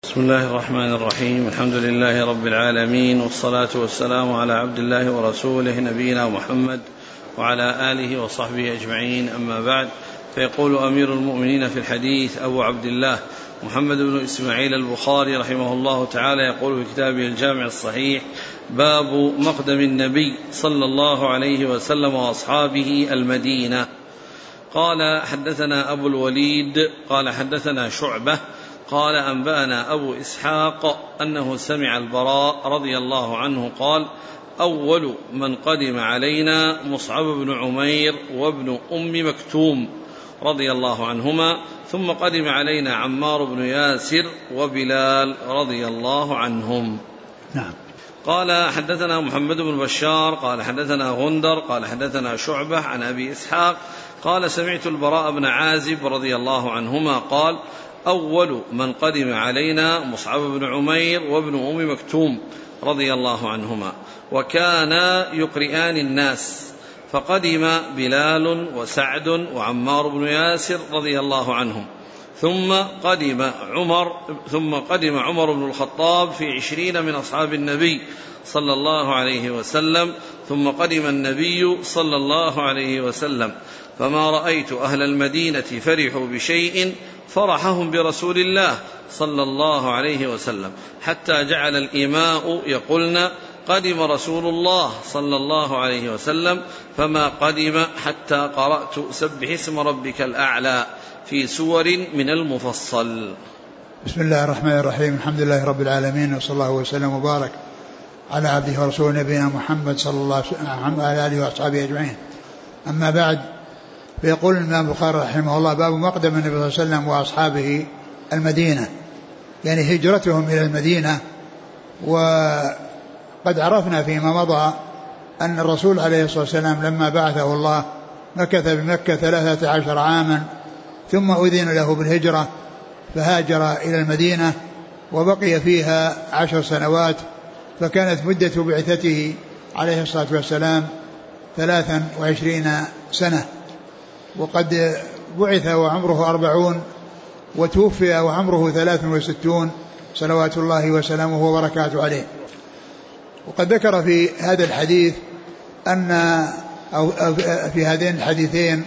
بسم الله الرحمن الرحيم. الحمد لله رب العالمين، والصلاة والسلام على عبد الله ورسوله نبينا محمد وعلى آله وصحبه أجمعين، أما بعد. فيقول أمير المؤمنين في الحديث أبو عبد الله محمد بن إسماعيل البخاري رحمه الله تعالى، يقول في كتابه الجامع الصحيح: باب مقدم النبي صلى الله عليه وسلم وأصحابه المدينة. قال: حدثنا أبو الوليد قال حدثنا شعبة قال أنبأنا أبو إسحاق أنه سمع البراء رضي الله عنه قال: أول من قدم علينا مصعب بن عمير وابن أم مكتوم رضي الله عنهما، ثم قدم علينا عمار بن ياسر وبلال رضي الله عنهم. نعم. قال: حدثنا محمد بن بشار قال حدثنا غندر قال حدثنا شعبة عن أبي إسحاق قال: سمعت البراء بن عازب رضي الله عنهما قال: أول من قدم علينا مصعب بن عمير وابن أم مكتوم رضي الله عنهما، وكانا يقرئان الناس، فقدم بلال وسعد وعمار بن ياسر رضي الله عنهم، ثم قدم عمر بن الخطاب في 20 من أصحاب النبي صلى الله عليه وسلم، ثم قدم النبي صلى الله عليه وسلم، فما رأيت أهل المدينة فرحوا بشيء فرحهم برسول الله صلى الله عليه وسلم، حتى جعل الإماء يقولن: قدم رسول الله صلى الله عليه وسلم، فما قدم حتى قرأت سبح اسم ربك الأعلى في سور من المفصل. بسم الله الرحمن الرحيم. الحمد لله رب العالمين، وصلى الله وسلم وبارك على عبده ورسوله نبينا محمد صلى الله عليه وسلم وعلى آله وأصحابه أجمعين، أما بعد. فيقول الإمام البخاري رحمه الله: باب مقدم النبي صلى الله عليه وسلم وأصحابه المدينة، يعني هجرتهم إلى المدينة. وقد عرفنا فيما مضى أن الرسول عليه الصلاة والسلام لما بعثه الله مكث بمكة 13 عاما، ثم أذن له بالهجرة فهاجر إلى المدينة وبقي فيها 10 سنوات، فكانت مدة بعثته عليه الصلاة والسلام 23 سنة. وقد بعث وعمره 40، وتوفي وعمره 63 صلوات الله وسلامه وبركاته عليه. وقد ذكر في هذا الحديث أو في هذين الحديثين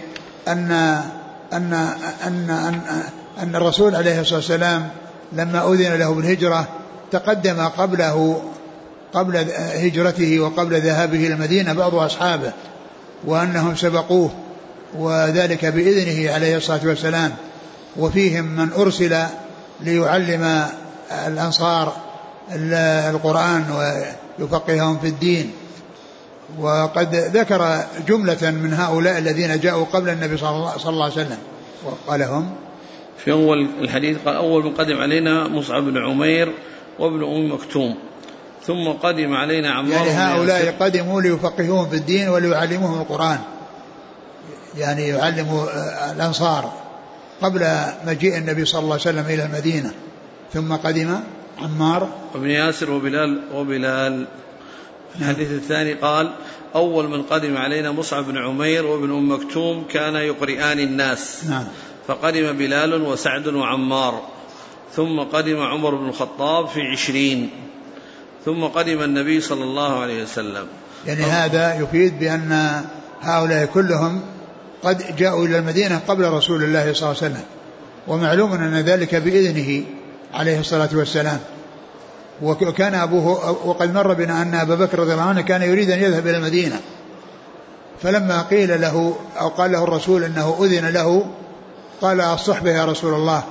أن الرسول عليه الصلاة والسلام لما أذن له بالهجرة تقدم قبل هجرته وقبل ذهابه إلى المدينة بعض أصحابه، وأنهم سبقوه، وذلك بإذنه عليه الصلاة والسلام، وفيهم من أرسل ليعلم الأنصار القرآن ويفقههم في الدين. وقد ذكر جملة من هؤلاء الذين جاءوا قبل النبي صلى الله عليه وسلم، وقال هم في أول الحديث: قال: أول من قدم علينا مصعب بن عمير وابن أم مكتوم، ثم قدم علينا عمار. يعني هؤلاء قدموا ليفقهوهم في الدين وليعلموهم القرآن، يعني يعلموا الأنصار قبل مجيء النبي صلى الله عليه وسلم إلى المدينة. ثم قدم عمار وابن ياسر وبلال. الحديث الثاني قال: أول من قدم علينا مصعب بن عمير وابن أم مكتوم كان يقرئان الناس. نعم. فقدم بلال وسعد وعمار، ثم قدم عمر بن الخطاب في 20، ثم قدم النبي صلى الله عليه وسلم. يعني هذا يفيد بأن هؤلاء كلهم قد جاءوا إلى المدينة قبل رسول الله صلى الله عليه وسلم، ومعلوم أن ذلك بإذنه عليه الصلاة والسلام. وكان أبوه، وقد مر بنا أن أبا بكر رضي الله عنه كان يريد أن يذهب إلى المدينة، فلما قيل له أو قال له الرسول أنه أذن له قال: الصحبة يا رسول الله.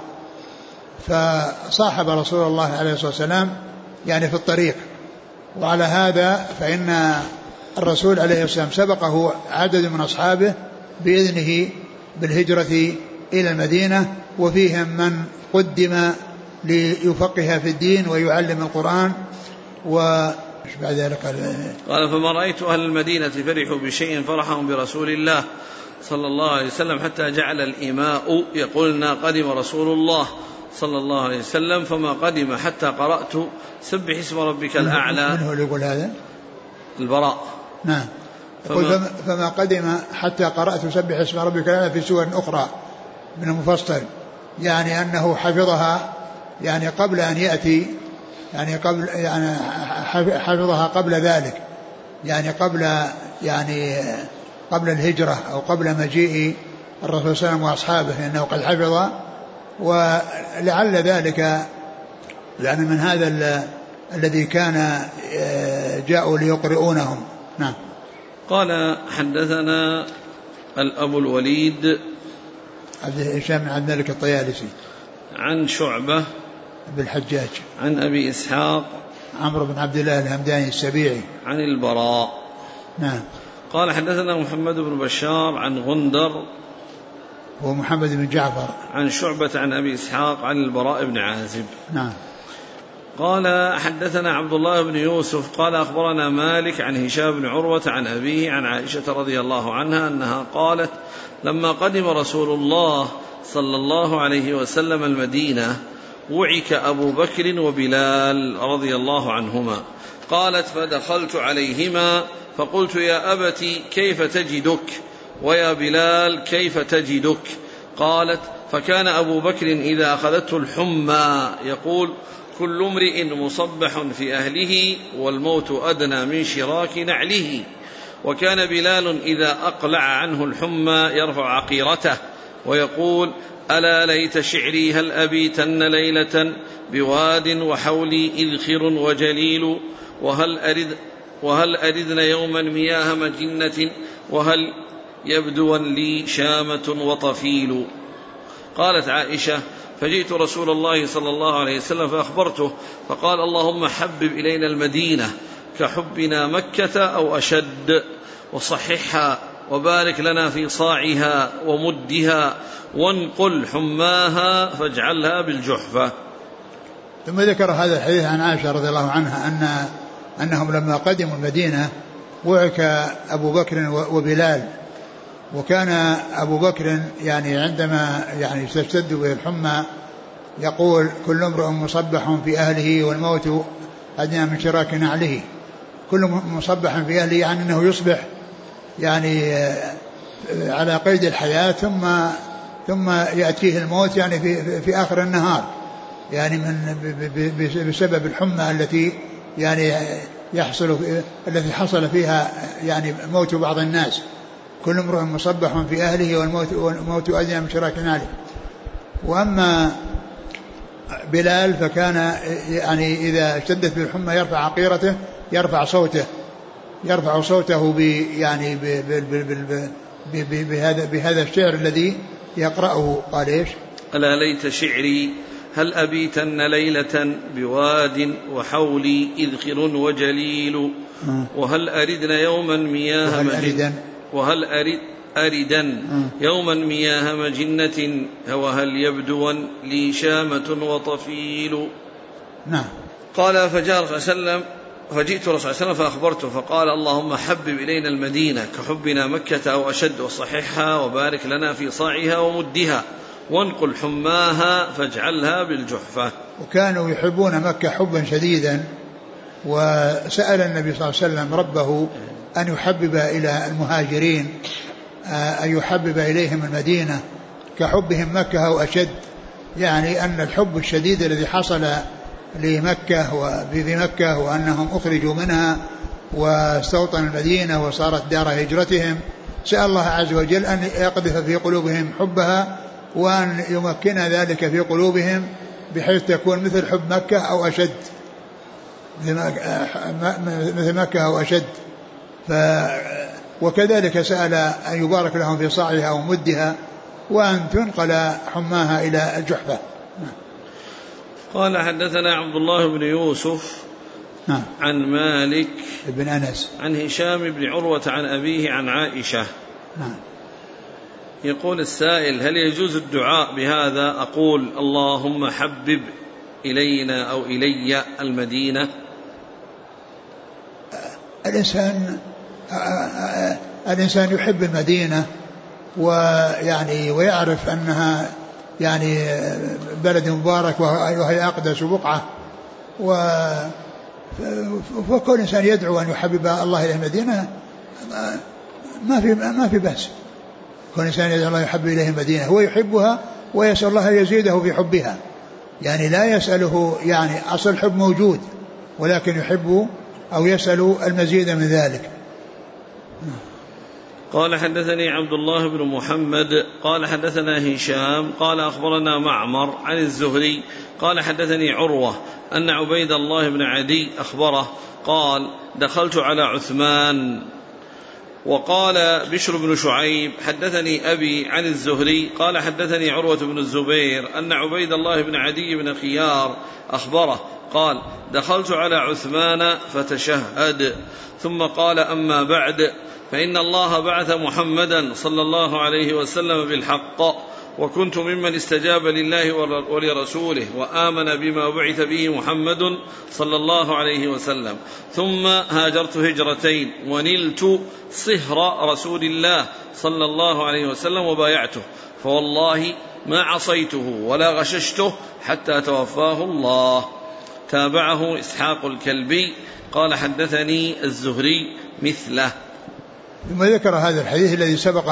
فصاحب رسول الله عليه الصلاة والسلام يعني في الطريق. وعلى هذا فإن الرسول عليه الصلاة والسلام سبقه عدد من أصحابه بإذنه بالهجرة إلى المدينة، وفيهم من قدم ليفقه في الدين ويعلم القرآن. بعد ذلك قال: فما رأيت أهل المدينة فرحوا بشيء فرحهم برسول الله صلى الله عليه وسلم، حتى جعل الإماء يقولنا: قدم رسول الله صلى الله عليه وسلم، فما قدم حتى قرأت سبح اسم ربك الأعلى. من هو اللي يقول هذا؟ البراء. نعم. فما قدم حتى قرأت سبح اسم ربك الأعلى في سور أخرى من المفصل، يعني أنه حفظها يعني قبل أن يأتي، يعني حفظها قبل ذلك، يعني قبل الهجرة أو قبل مجيء الرسول صلى الله عليه وسلم وأصحابه، لأنه قد حفظ. ولعل ذلك يعني من هذا الذي كان جاءوا ليقرؤونهم. نعم. قال حدثنا الأبو الوليد هشام بن عبد الملك الطيالسي عن شعبة بالحجاج عن أبي إسحاق عمرو بن عبد الله الهمداني السبيعي عن البراء. نعم. قال حدثنا محمد بن بشار عن غندر هو محمد بن جعفر عن شعبة عن أبي إسحاق عن البراء بن عازب. نعم. قال حدثنا عبد الله بن يوسف قال أخبرنا مالك عن هشام بن عروة عن أبيه عن عائشة رضي الله عنها أنها قالت لما قدم رسول الله صلى الله عليه وسلم المدينة وعك أبو بكر وبلال رضي الله عنهما. قالت فدخلت عليهما فقلت يا أبت كيف تجدك ويا بلال كيف تجدك؟ قالت فكان أبو بكر إذا أخذته الحمى يقول كل امرئ مصبح في أهله والموت أدنى من شراك نعله. وكان بلال إذا أقلع عنه الحمى يرفع عقيرته ويقول ألا ليت شعري هل أبيتن ليلة بواد وحولي إذخر وجليل وهل أردن يوما مياه مجنة وهل يبدو لي شامة وطفيل. قالت عائشة فجئت رسول الله صلى الله عليه وسلم فأخبرته فقال اللهم حبب إلينا المدينة كحبنا مكة أو أشد وصححها وبارك لنا في صاعها ومدها وانقل حماها فاجعلها بالجحفة. ثم ذكر هذا الحديث عن عائشة رضي الله عنها أنهم لما قدموا المدينة وعك أبو بكر وبلال. وكان أبو بكر يعني عندما يعني تشتد به الحمى يقول كل امرؤ مصبح في أهله والموت أدنى من شراك نعله. كل مصبح في أهله يعني أنه يصبح يعني على قيد الحياة ثم يأتيه الموت يعني في آخر النهار، يعني بسبب الحمى التي يعني التي حصل فيها يعني موت بعض الناس. كل امرؤ مصبح في أهله والموت أدنى من شراك نعله. وأما بلال فكان يعني إذا اشتدت بالحمى يرفع عقيرته يرفع صوته يعني بهذا الشعر الذي يقرأه. قال إيش؟ ألا ليت شعري هل أبيتن ليلة بواد وحولي إذخر وجليل وهل أردن يوما مياه وهل أردن يوما مياه مجنة وهل يبدو لي شامة وطفيل. نعم. قال فجئت رسول الله صلى الله عليه وسلم فأخبرته فقال اللهم حبب إلينا المدينة كحبنا مكة أو أشد وصححها وبارك لنا في صاعها ومدها وانقل حماها فاجعلها بالجحفة. وكانوا يحبون مكة حبا شديدا، وسأل النبي صلى الله عليه وسلم ربه أن يحبب إلى المهاجرين أن يحبب إليهم المدينة كحبهم مكة أو أشد، يعني أن الحب الشديد الذي حصل لمكة وفي مكة وأنهم أخرجوا منها واستوطنوا المدينة وصارت دار هجرتهم، سأل الله عز وجل أن يقذف في قلوبهم حبها وأن يمكن ذلك في قلوبهم بحيث تكون مثل حب مكة أو أشد، مثل مكة أو أشد. وكذلك سأل أن يبارك لهم في صاعها ومدها وأن تنقل حماها إلى الجحفة. قال حدثنا عبد الله بن يوسف عن مالك بن أنس عن هشام بن عروة عن أبيه عن عائشة. يقول السائل هل يجوز الدعاء بهذا؟ أقول اللهم حبب إلينا أو إلي المدينة. الإنسان يحب المدينة ويعني ويعرف أنها يعني بلد مبارك وهي أقدس بقعة، وكل إنسان يدعو أن يحبب الله إلى المدينة ما في بأس. كل إنسان يدعو الله يحب إليه المدينة هو يحبها ويسأل الله يزيده في حبها، يعني لا يسأله، يعني أصل الحب موجود ولكن يحب أو يسأل المزيد من ذلك. قال حدثني عبد الله بن محمد قال حدثنا هشام قال أخبرنا معمر عن الزهري قال حدثني عروة أن عبيد الله بن عدي أخبره قال دخلت على عثمان. وقال بشر بن شعيب حدثني أبي عن الزهري قال حدثني عروة بن الزبير أن عبيد الله بن عدي بن خيار أخبره قال دخلت على عثمان فتشهد ثم قال أما بعد فإن الله بعث محمدا صلى الله عليه وسلم بالحق وكنت ممن استجاب لله ولرسوله وآمن بما بعث به محمد صلى الله عليه وسلم، ثم هاجرت هجرتين ونلت صهر رسول الله صلى الله عليه وسلم وبايعته، فوالله ما عصيته ولا غششته حتى توفاه الله. تابعه إسحاق الكلبي قال حدثني الزهري مثله. ثم ذكر هذا الحديث الذي سبق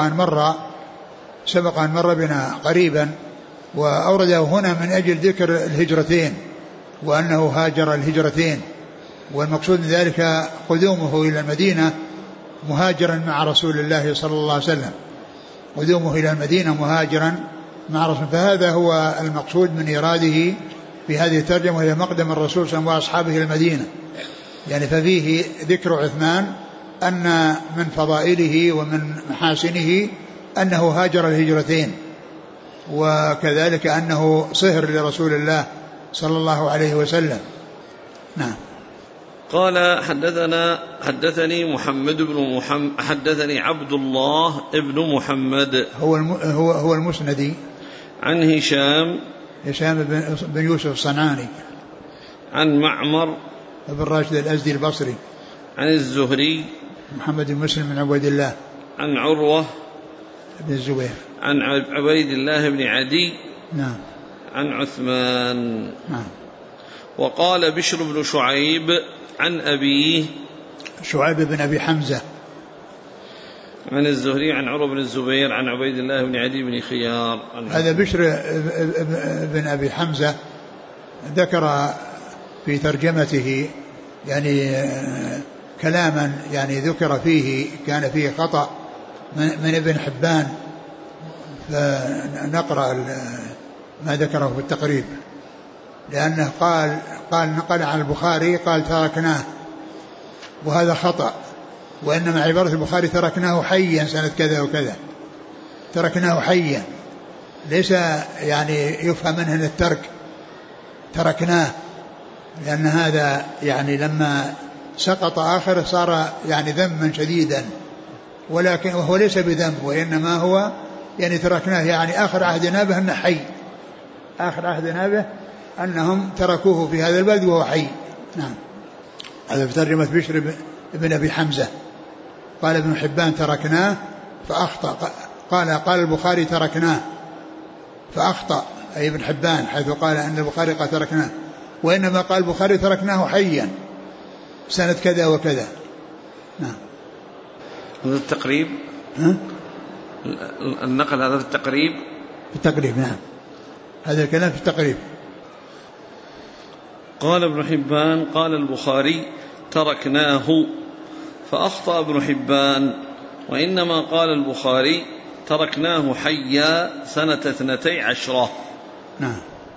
أن مر بنا قريبا، وأورده هنا من أجل ذكر الهجرتين وأنه هاجر الهجرتين، والمقصود من ذلك قدومه إلى المدينة مهاجرا مع رسول الله صلى الله عليه وسلم، قدومه إلى المدينة مهاجرا مع رسول. فهذا هو المقصود من إراده في هذه الترجمة، وهي مقدم الرسول صلى الله عليه وسلم وأصحابه إلى المدينة، يعني ففيه ذكر عثمان أن من فضائله ومن محاسنه أنه هاجر الهجرتين، وكذلك أنه صهر لرسول الله صلى الله عليه وسلم. نعم. قال حدثني محمد بن محمد حدثني عبد الله ابن محمد هو المسندي عن هشام بن يوسف الصنعاني عن معمر بن راشد الأزدي البصري عن الزهري محمد بن مسلم بن عبيد الله عن عروة بن الزبير عن عبيد الله بن عدي نعم عن عثمان نعم. وقال بشر بن شعيب عن أبيه شعيب بن أبي حمزة عن الزهري عن عروة بن الزبير عن عبيد الله بن عدي بن خيار. هذا بشر بن أبي حمزة ذكر في ترجمته يعني كلاما يعني ذكر فيه كان فيه خطأ من ابن حبان، فنقرأ ما ذكره في التقريب، لأنه قال نقل عن البخاري قال تركناه، وهذا خطأ، وإنما عبارة البخاري تركناه حيا سنة كذا وكذا، تركناه حيا، ليس يعني يفهم منه الترك، تركناه، لأن هذا يعني لما سقط آخر صار يعني ذما شديدا، ولكن وهو ليس بذنب، وإنما هو يعني تركناه يعني آخر عهدنا به أنه حي، آخر عهدنا به أنهم تركوه في هذا البلد وهو حي. نعم. هذا في ترجمة بشر بن أبي حمزة. قال ابن حبان تركناه فأخطأ، قال البخاري تركناه فأخطأ أي ابن حبان، حيث قال أن البخاري قال تركناه، وإنما قال البخاري تركناه حيا سنة كذا وكذا. نعم. هذا التقريب النقل هذا في التقريب، في التقريب. نعم. هذا الكلام في التقريب. قال ابن حبان قال البخاري تركناه فأخطأ ابن حبان، وإنما قال البخاري تركناه حيا سنة 12. نعم.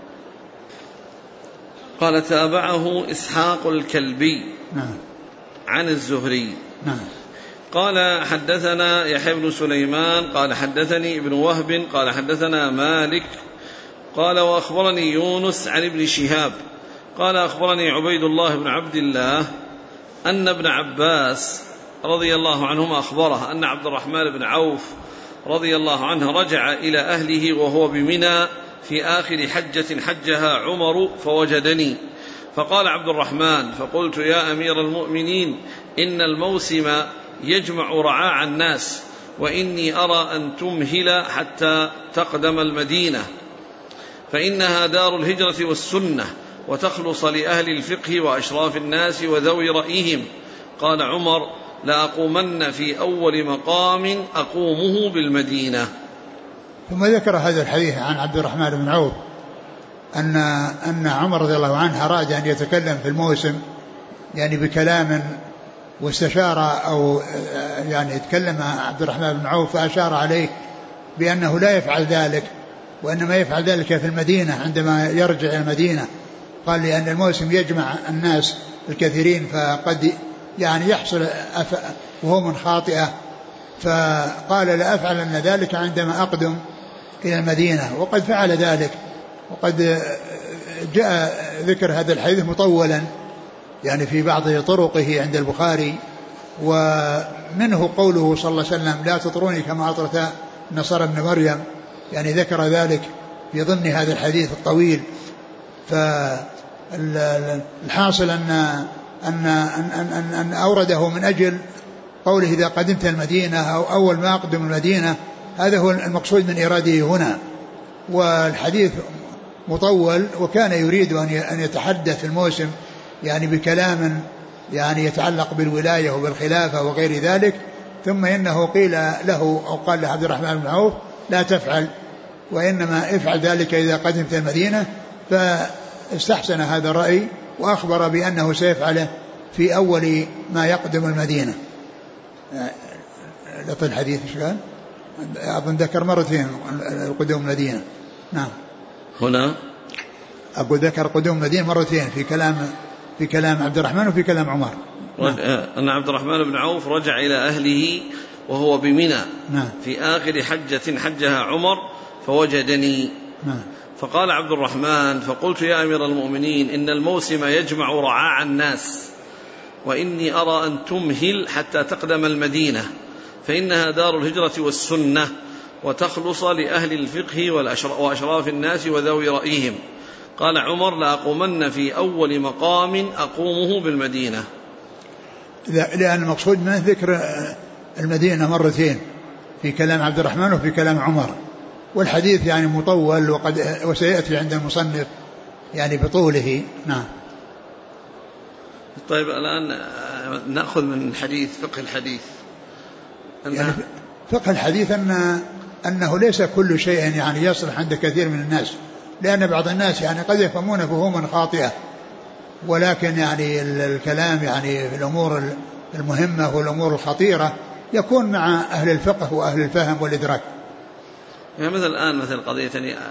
قال تابعه إسحاق الكلبي نعم. عن الزهري. نعم. قال حدثنا يحيى بن سليمان قال حدثني ابن وهب قال حدثنا مالك قال وأخبرني يونس عن ابن شهاب قال أخبرني عبيد الله بن عبد الله أن ابن عباس رضي الله عنهما أخبره أن عبد الرحمن بن عوف رضي الله عنه رجع إلى أهله وهو بمنى في آخر حجة حجها عمر فوجدني، فقال عبد الرحمن فقلت يا أمير المؤمنين إن الموسم يجمع رعاع الناس، وإني أرى أن تمهل حتى تقدم المدينة، فإنها دار الهجرة والسنة، وتخلص لأهل الفقه وأشراف الناس وذوي رأيهم. قال عمر لأقومن في أول مقام أقومه بالمدينة. ثم ذكر هذا الحديث عن عبد الرحمن بن عوف أن عمر رضي الله عنه أراد أن يتكلم في الموسم يعني بكلام، واستشار أو يعني تكلم عبد الرحمن بن عوف فأشار عليه بأنه لا يفعل ذلك، وإنما يفعل ذلك في المدينة عندما يرجع إلى المدينة. قال لأن الموسم يجمع الناس الكثيرين فقد يعني يحصل وهم خاطئة، فقال لا أفعلن ذلك عندما أقدم إلى المدينة، وقد فعل ذلك. وقد جاء ذكر هذا الحديث مطولا يعني في بعض طرقه عند البخاري، ومنه قوله صلى الله عليه وسلم لا تطروني كما أطرت نصارى ابن مريم، يعني ذكر ذلك في ضمن هذا الحديث الطويل. فالحاصل أن أورده من أجل قوله إذا قدمت المدينة أو أول ما أقدم المدينة، هذا هو المقصود من إراده هنا. والحديث مطول، وكان يريد أن يتحدث في الموسم يعني بكلام يعني يتعلق بالولاية وبالخلافة وغير ذلك، ثم إنه قيل له أو قال له عبد الرحمن بن عوف لا تفعل، وإنما افعل ذلك إذا قدمت المدينة. فاستحسن هذا الرأي وأخبر بأنه سيفعله في أول ما يقدم المدينة. لطل الحديث إيش قال؟ أظن ذكر مرتين القدوم المدينة. نعم هنا أقول ذكر قدوم المدينة مرتين في كلام عبد الرحمن وفي كلام عمر. نعم. أن عبد الرحمن بن عوف رجع إلى أهله وهو بمنى. نعم. في آخر حجة حجها عمر فوجدني. نعم. فقال عبد الرحمن فقلت يا أمير المؤمنين إن الموسم يجمع رعاع الناس، وإني أرى أن تمهل حتى تقدم المدينة، فإنها دار الهجرة والسنة، وتخلص لأهل الفقه وأشراف الناس وذوي رأيهم. قال عمر لأقومن في أول مقام أقومه بالمدينة، لأن المقصود منه ذكر المدينة مرتين في كلام عبد الرحمن وفي كلام عمر، والحديث يعني مطول وسيأتي عند المصنف يعني بطوله. نعم. طيب الآن نأخذ من الحديث فقه الحديث يعني فقه الحديث أنه ليس كل شيء يعني يصلح عند كثير من الناس، لأن بعض الناس يعني قد يفهمون فهوما خاطئة، ولكن يعني الكلام يعني في الأمور المهمة والأمور الخطيرة يكون مع أهل الفقه وأهل الفهم والإدراك. يعني مثل الآن مثل قضية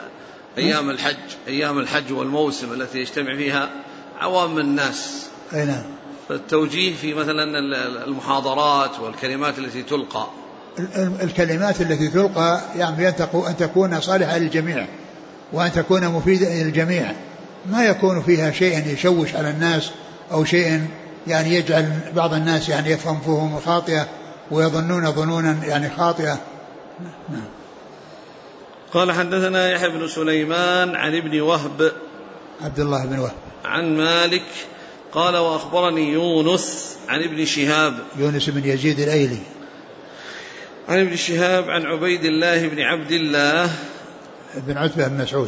أيام الحج والموسم التي يجتمع فيها عوام الناس. أي نعم. فالتوجيه في مثلا المحاضرات والكلمات التي تلقى، الكلمات التي تلقى يعني أن تكون صالحة للجميع وأن تكون مفيدة للجميع، ما يكون فيها شيء يشوش على الناس أو شيء يعني يجعل بعض الناس يعني يفهم فهم خاطئة ويظنون ظنونا يعني خاطئة. نعم. قال حدثنا يحيى بن سليمان عن ابن وهب عبد الله بن وهب عن مالك قال وأخبرني يونس عن ابن شهاب يونس بن يزيد الأيلي عن ابن شهاب عن عبيد الله بن عبد الله بن عتبة بن مسعود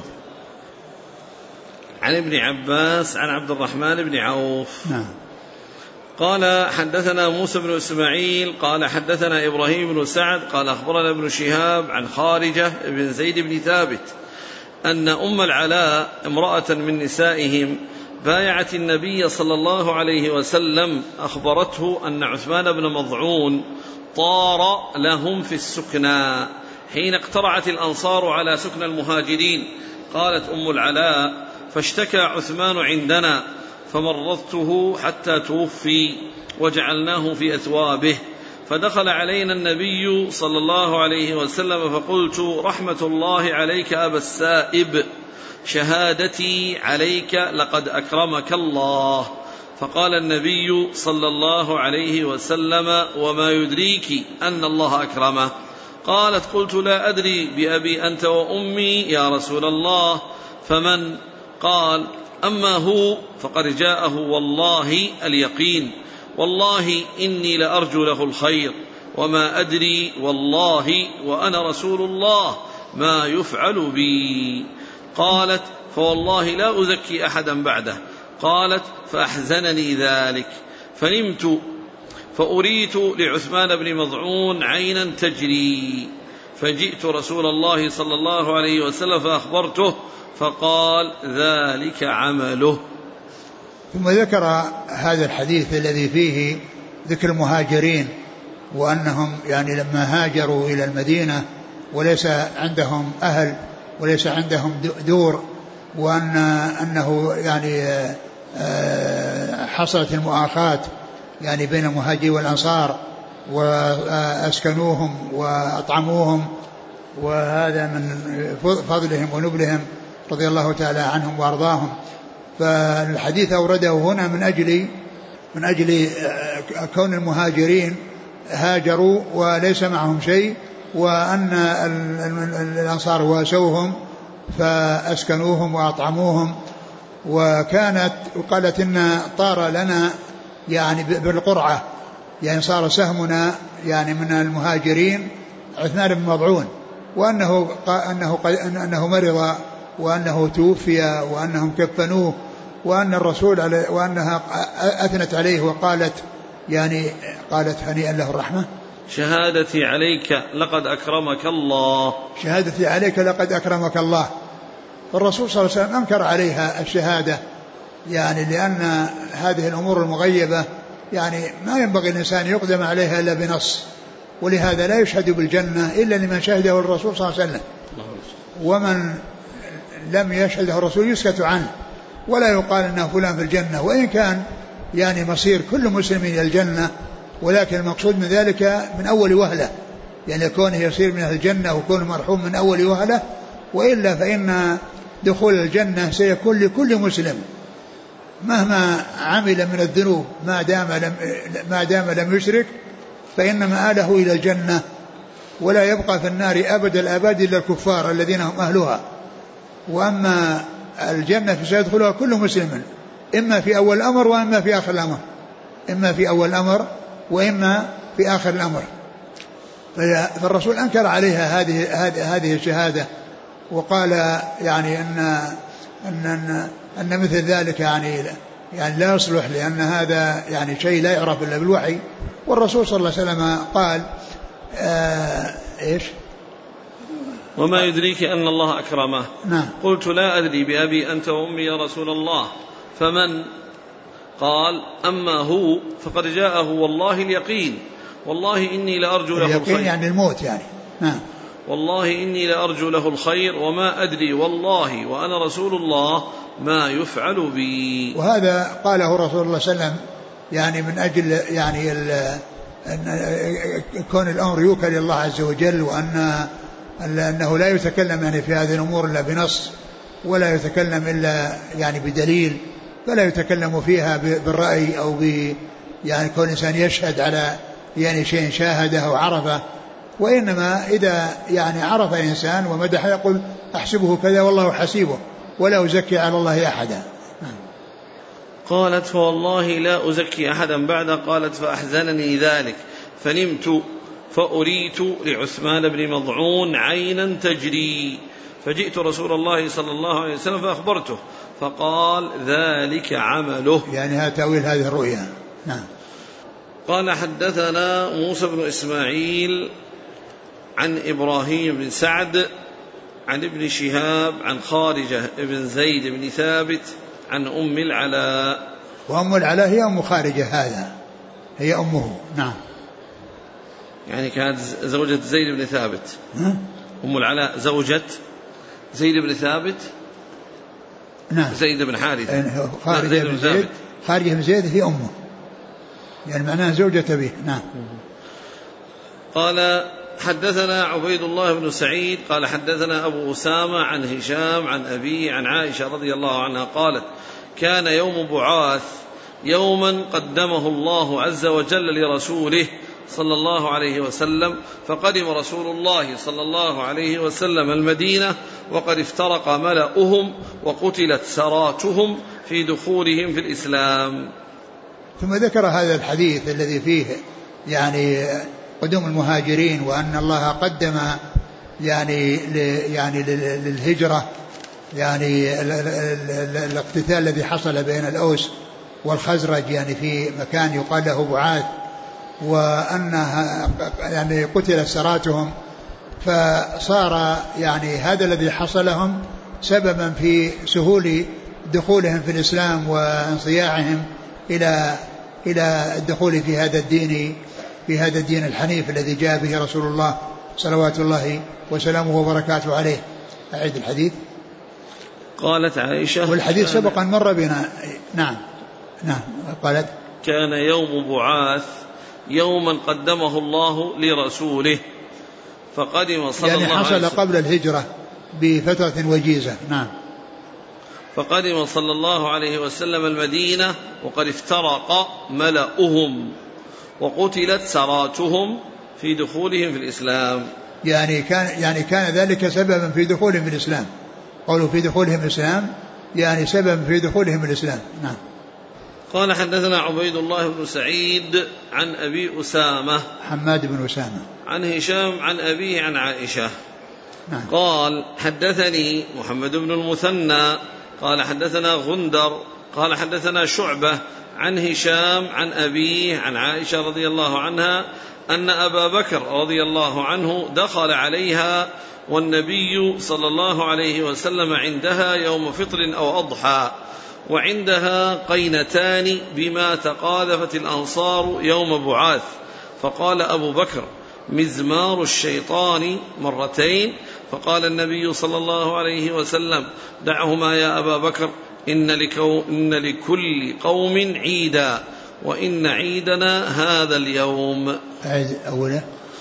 عن ابن عباس عن عبد الرحمن بن عوف. نعم. قال حدثنا موسى بن إسماعيل قال حدثنا إبراهيم بن سعد قال أخبرنا ابن شهاب عن خارجة بن زيد بن ثابت أن أم العلاء امرأة من نسائهم بايعت النبي صلى الله عليه وسلم، أخبرته أن عثمان بن مضعون طار لهم في السكنى حين اقترعت الأنصار على سكنى المهاجرين. قالت أم العلاء فاشتكى عثمان عندنا فمرضته حتى توفي وجعلناه في أثوابه، فدخل علينا النبي صلى الله عليه وسلم فقلت رحمة الله عليك أبا السائب، شهادتي عليك لقد أكرمك الله. فقال النبي صلى الله عليه وسلم وما يدريك أن الله أكرمه؟ قالت قلت لا أدري بأبي أنت وأمي يا رسول الله، فمن؟ قال أما هو فقد جاءه والله اليقين، والله إني لأرجو له الخير، وما أدري والله وأنا رسول الله ما يفعل بي. قالت فوالله لا أزكي أحدا بعده. قالت فأحزنني ذلك فنمت فأريت لعثمان بن مضعون عينا تجري، فجئت رسول الله صلى الله عليه وسلم فأخبرته فقال ذلك عمله. ثم ذكر هذا الحديث الذي فيه ذكر المهاجرين وأنهم يعني لما هاجروا إلى المدينة وليس عندهم أهل وليس عندهم دور، وأنه يعني حصلت المؤاخاة يعني بين المهاجرين والأنصار وأسكنوهم وأطعموهم، وهذا من فضلهم ونبلهم رضي الله تعالى عنهم وأرضاهم. فالحديث أورده هنا من أجل كون المهاجرين هاجروا وليس معهم شيء، وأن الأنصار واسوهم فأسكنوهم وأطعموهم. وقالت إن طار لنا يعني بالقرعة، يعني صار سهمنا يعني من المهاجرين عثمان بن مضعون، وأنه مرض وأنه توفي وأنهم كفنوه، وأن الرسول وأنها أثنت عليه وقالت يعني قالت هنيئا له الرحمة، شهادتي عليك لقد أكرمك الله، شهادتي عليك لقد أكرمك الله. فالرسول صلى الله عليه وسلم أنكر عليها الشهادة، يعني لأن هذه الأمور المغيبة يعني ما ينبغي الإنسان يقدم عليها إلا بنص، ولهذا لا يشهد بالجنة إلا لمن شهده الرسول صلى الله عليه وسلم، ومن لم يشهده الرسول يسكت عنه ولا يقال أنه فلان في الجنة، وإن كان يعني مصير كل مسلم إلى الجنة، ولكن المقصود من ذلك من أول وهلة، يعني كونه يصير من أهل الجنة وكونه مرحوم من أول وهلة، وإلا فإن دخول الجنة سيكون لكل مسلم مهما عمل من الذنوب ما دام لم يشرك، فإن مآله إلى الجنة، ولا يبقى في النار أبد الأبد إلا الكفار الذين هم أهلها. وأما الجنة فسيدخلها كل مسلم، إما في أول الأمر وإما في آخر الأمر، إما في أول الأمر وإما في آخر الأمر. فالرسول أنكر عليها هذه الشهادة، وقال يعني أن مثل ذلك يعني لا يصلح، لأن هذا يعني شيء لا يعرف إلا بالوحي. والرسول صلى الله عليه وسلم قال إيش؟ وما يدريك أن الله أكرمه. نعم. قلت لا أدري بأبي أنت وأمي يا رسول الله، فمن؟ قال أما هو فقد جاءه والله اليقين، والله إني لأرجو له الخير، يعني الموت يعني. نعم. والله إني لأرجو له الخير وما أدري والله وأنا رسول الله ما يفعل بي. وهذا قاله رسول الله صلى الله عليه وسلم يعني من أجل يعني كون الأمر يوكل إلى الله عز وجل، وأنه لا يتكلم يعني في هذه الأمور إلا بنص، ولا يتكلم إلا يعني بدليل، فلا يتكلم فيها بالرأي أو يعني كون إنسان يشهد على يعني شيء شاهده أو عرفه، وإنما إذا يعني عرف إنسان ومدح يقول أحسبه كذا والله حسيبه ولا أزكي على الله أحدا. قالت فوالله لا أزكي أحدا بعد. قالت فأحزنني ذلك فنمت فأريت لعثمان بن مضعون عينا تجري، فجئت رسول الله صلى الله عليه وسلم فأخبرته فقال ذلك عمله، يعني هذا تأويل هذه الرؤيا. نعم. قال حدثنا موسى بن إسماعيل عن إبراهيم بن سعد عن ابن شهاب عن خارجة بن زيد بن ثابت عن أم العلاء. وأم العلاء هي أم خارجة، هذا هي أمه. نعم. يعني كانت زوجة زيد بن ثابت. أم العلاء زوجة زيد بن ثابت. نعم. زيد بن حارثة. خارجة بن زيد. خارجة بن زيد هي أمه، يعني معناها زوجة به. نعم. قال حدثنا عبيد الله بن سعيد قال حدثنا أبو أسامة عن هشام عن أبيه عن عائشة رضي الله عنها قالت كان يوم بعاث يوما قدمه الله عز وجل لرسوله صلى الله عليه وسلم، فقدم رسول الله صلى الله عليه وسلم المدينة وقد افترق ملأهم وقتلت سراتهم في دخولهم في الإسلام. ثم ذكر هذا الحديث الذي فيه يعني قدوم المهاجرين، وأن الله قدم يعني للهجرة يعني الاقتتال الذي حصل بين الأوس والخزرج يعني في مكان يقال له بعاث، وأنها يعني قتل سراتهم فصار يعني هذا الذي حصل لهم سببا في سهول دخولهم في الإسلام وانصياعهم إلى الدخول في هذا الدين الحنيف الذي جاء به رسول الله صلوات الله وسلامه وبركاته عليه. أعيد الحديث. قالت عائشة والحديث سبقا مر بنا. نعم قالت كان يوم بعاث يوما قدمه الله لرسوله فقدم صلى الله عليه وسلم، يعني حصل قبل الهجرة بفترة وجيزة. نعم. فقدم صلى الله عليه وسلم المدينة وقد افترق ملأهم وقتلت سراتهم في دخولهم في الإسلام. يعني كان ذلك سببا في دخولهم في الإسلام. قولوا في دخولهم الإسلام يعني سبب في دخولهم الإسلام. نعم. قال حدثنا عبيد الله بن سعيد عن أبي أسامة حماد بن أسامة عن هشام عن أبيه عن عائشة. نعم. قال حدثني محمد بن المثنى قال حدثنا غندر قال حدثنا شعبة عن هشام عن أبيه عن عائشة رضي الله عنها أن أبا بكر رضي الله عنه دخل عليها والنبي صلى الله عليه وسلم عندها يوم فطر أو أضحى وعندها قينتان بما تقاذفت الأنصار يوم بعاث، فقال أبو بكر مزمار الشيطان مرتين، فقال النبي صلى الله عليه وسلم دعهما يا أبا بكر إن لكل قوم عيدا وإن عيدنا هذا اليوم. أولا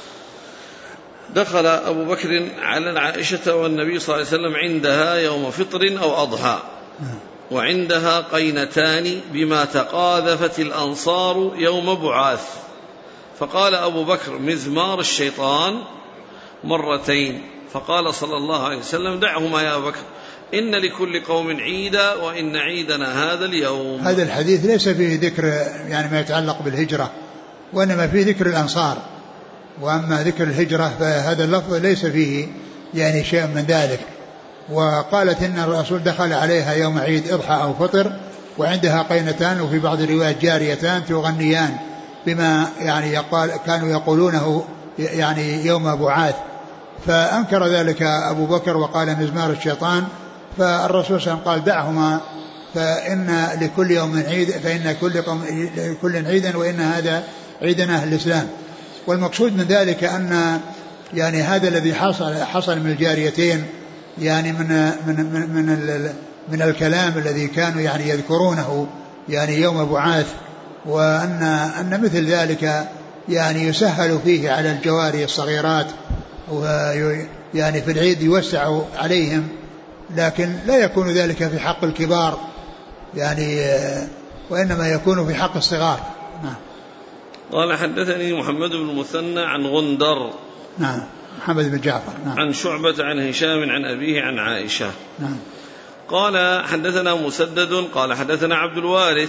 دخل أبو بكر على عائشة والنبي صلى الله عليه وسلم عندها يوم فطر أو أضحى وعندها قينتان بما تقاذفت الأنصار يوم بعاث، فقال أبو بكر مزمار الشيطان مرتين، فقال صلى الله عليه وسلم دعهما يا أبو بكر إن لكل قوم عيدا وإن عيدنا هذا اليوم. هذا الحديث ليس فيه ذكر يعني ما يتعلق بالهجرة، وإنما فيه ذكر الأنصار، وأما ذكر الهجرة فهذا اللفظ ليس فيه يعني شيء من ذلك. وقالت إن الرسول دخل عليها يوم عيد إضحى أو فطر وعندها قينتان وفي بعض الروايات جاريتان تغنيان بما يعني كانوا يقولونه يعني يوم بعاث، فأنكر ذلك أبو بكر وقال مزمار الشيطان، فالرسول صلى الله عليه وسلم قال دعهما فإن لكل يوم عيد فإن كل عيدا وإن هذا عيدنا أهل الإسلام. والمقصود من ذلك أن يعني هذا الذي حصل من الجاريتين يعني من الكلام الذي كانوا يعني يذكرونه يعني يوم بعاث، وأن مثل ذلك يعني يسهل فيه على الجواري الصغيرات ويعني في العيد يوسع عليهم، لكن لا يكون ذلك في حق الكبار يعني وإنما يكون في حق الصغار. نعم. قال حدثني محمد بن المثنى عن غندر نعم محمد بن جعفر نعم. عن شعبة عن هشام عن أبيه عن عائشة. نعم. قال حدثنا مسدد قال حدثنا عبد الوارث